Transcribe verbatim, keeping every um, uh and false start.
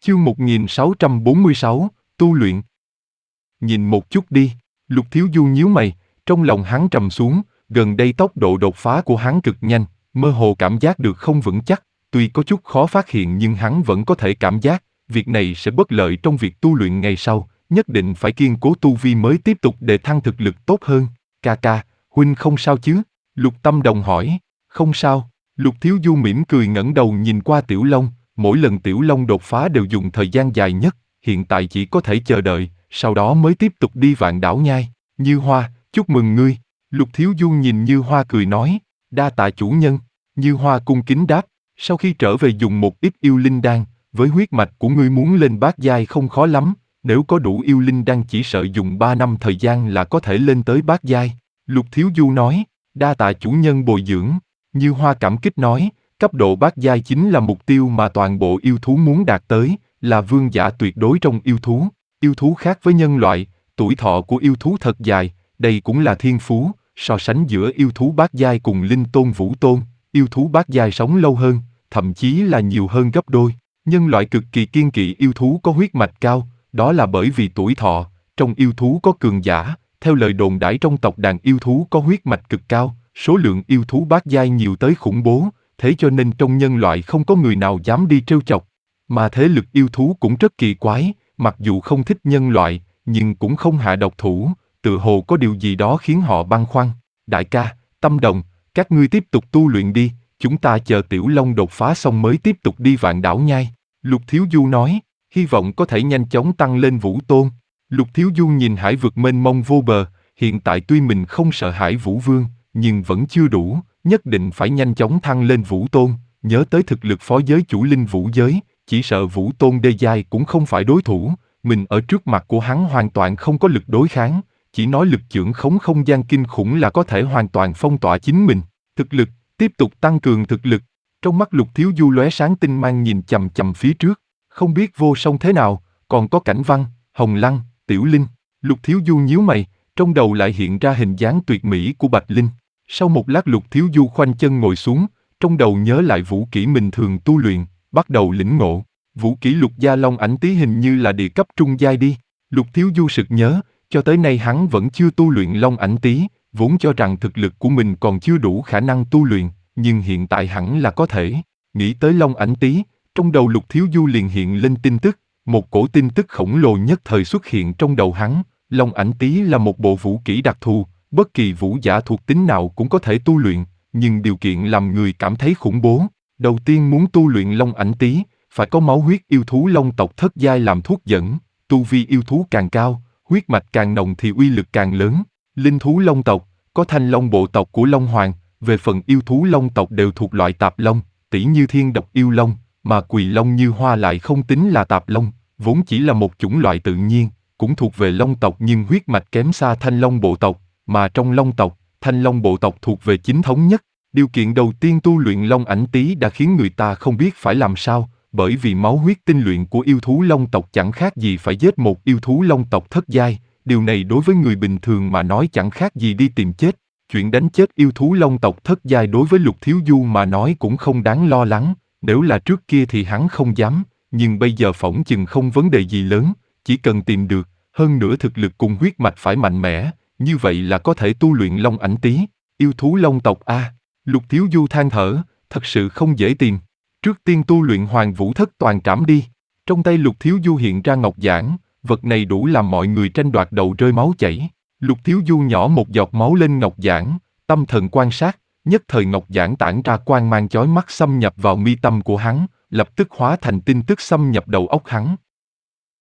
Chương một nghìn sáu trăm bốn mươi sáu, tu luyện. Nhìn một chút đi, Lục Thiếu Du nhíu mày, trong lòng hắn trầm xuống, gần đây tốc độ đột phá của hắn cực nhanh, mơ hồ cảm giác được không vững chắc, tuy có chút khó phát hiện nhưng hắn vẫn có thể cảm giác, việc này sẽ bất lợi trong việc tu luyện ngày sau, nhất định phải kiên cố tu vi mới tiếp tục để thăng thực lực tốt hơn. Ca ca, huynh không sao chứ? Lục Tâm Đồng hỏi. Không sao. Lục Thiếu Du mỉm cười ngẩng đầu nhìn qua Tiểu Long, mỗi lần Tiểu Long đột phá đều dùng thời gian dài nhất, hiện tại chỉ có thể chờ đợi, sau đó mới tiếp tục đi Vạn Đảo Nhai. Như Hoa, chúc mừng ngươi. Lục Thiếu Du nhìn Như Hoa cười nói, đa tạ chủ nhân. Như Hoa cung kính đáp, sau khi trở về dùng một ít yêu linh đan, với huyết mạch của ngươi muốn lên bát giai không khó lắm, nếu có đủ yêu linh đan chỉ sợ dùng ba năm thời gian là có thể lên tới bát giai. Lục Thiếu Du nói, đa tạ chủ nhân bồi dưỡng. Như Hoa cảm kích nói, cấp độ bát giai chính là mục tiêu mà toàn bộ yêu thú muốn đạt tới, là vương giả tuyệt đối trong yêu thú. Yêu thú khác với nhân loại, tuổi thọ của yêu thú thật dài, đây cũng là thiên phú, so sánh giữa yêu thú bát giai cùng linh tôn vũ tôn, yêu thú bát giai sống lâu hơn, thậm chí là nhiều hơn gấp đôi. Nhân loại cực kỳ kiêng kỵ yêu thú có huyết mạch cao, đó là bởi vì tuổi thọ, trong yêu thú có cường giả, theo lời đồn đãi trong tộc đàn yêu thú có huyết mạch cực cao, số lượng yêu thú bát giai nhiều tới khủng bố, thế cho nên trong nhân loại không có người nào dám đi trêu chọc. Mà thế lực yêu thú cũng rất kỳ quái, mặc dù không thích nhân loại, nhưng cũng không hạ độc thủ, tự hồ có điều gì đó khiến họ băn khoăn. Đại ca, Tâm Đồng, các ngươi tiếp tục tu luyện đi, chúng ta chờ Tiểu Long đột phá xong mới tiếp tục đi Vạn Đảo Nhai. Lục Thiếu Du nói, hy vọng có thể nhanh chóng tăng lên vũ tôn. Lục Thiếu Du nhìn hải vực mênh mông vô bờ, hiện tại tuy mình không sợ hãi Vũ Vương, nhưng vẫn chưa đủ, nhất định phải nhanh chóng thăng lên vũ tôn, nhớ tới thực lực phó giới chủ linh vũ giới, chỉ sợ vũ tôn đê giai cũng không phải đối thủ, mình ở trước mặt của hắn hoàn toàn không có lực đối kháng, chỉ nói lực chưởng khống không gian kinh khủng là có thể hoàn toàn phong tỏa chính mình. Thực lực, tiếp tục tăng cường thực lực. Trong mắt Lục Thiếu Du lóe sáng tinh mang nhìn chằm chằm phía trước, không biết vô song thế nào, còn có Cảnh Văn, Hồng Lăng, Tiểu Linh. Lục Thiếu Du nhíu mày, trong đầu lại hiện ra hình dáng tuyệt mỹ của Bạch Linh. Sau một lát Lục Thiếu Du khoanh chân ngồi xuống, trong đầu nhớ lại vũ kỹ mình thường tu luyện, bắt đầu lĩnh ngộ. Vũ kỹ Lục Gia Long Ảnh Tý hình như là địa cấp trung giai đi. Lục Thiếu Du sực nhớ, cho tới nay hắn vẫn chưa tu luyện Long Ảnh Tý, vốn cho rằng thực lực của mình còn chưa đủ khả năng tu luyện, nhưng hiện tại hẳn là có thể. Nghĩ tới Long Ảnh Tý, trong đầu Lục Thiếu Du liền hiện lên tin tức, một cổ tin tức khổng lồ nhất thời xuất hiện trong đầu hắn. Long Ảnh Tý là một bộ vũ kỹ đặc thù, bất kỳ vũ giả thuộc tính nào cũng có thể tu luyện, nhưng điều kiện làm người cảm thấy khủng bố. Đầu tiên muốn tu luyện Long Ảnh Tý, phải có máu huyết yêu thú long tộc thất giai làm thuốc dẫn, tu vi yêu thú càng cao, huyết mạch càng nồng thì uy lực càng lớn. Linh thú long tộc, có thanh long bộ tộc của Long Hoàng, về phần yêu thú long tộc đều thuộc loại tạp long, tỉ như thiên độc yêu long, mà Quỳ Long Như Hoa lại không tính là tạp long, vốn chỉ là một chủng loại tự nhiên, cũng thuộc về long tộc nhưng huyết mạch kém xa thanh long bộ tộc, mà trong long tộc, thanh long bộ tộc thuộc về chính thống nhất. Điều kiện đầu tiên tu luyện Long Ảnh Tý đã khiến người ta không biết phải làm sao, bởi vì máu huyết tinh luyện của yêu thú long tộc chẳng khác gì phải giết một yêu thú long tộc thất giai, điều này đối với người bình thường mà nói chẳng khác gì đi tìm chết. Chuyện đánh chết yêu thú long tộc thất giai đối với Lục Thiếu Du mà nói cũng không đáng lo lắng, nếu là trước kia thì hắn không dám, nhưng bây giờ phỏng chừng không vấn đề gì lớn, chỉ cần tìm được, hơn nữa thực lực cùng huyết mạch phải mạnh mẽ, như vậy là có thể tu luyện Long Ảnh Tý. Yêu thú long tộc a, Lục Thiếu Du than thở, thật sự không dễ tìm. Trước tiên tu luyện Hoàng Vũ Thất Toàn Trảm đi. Trong tay Lục Thiếu Du hiện ra ngọc giản, vật này đủ làm mọi người tranh đoạt đầu rơi máu chảy. Lục Thiếu Du nhỏ một giọt máu lên ngọc giản, tâm thần quan sát, nhất thời ngọc giản tản ra quang mang chói mắt xâm nhập vào mi tâm của hắn, lập tức hóa thành tin tức xâm nhập đầu óc hắn.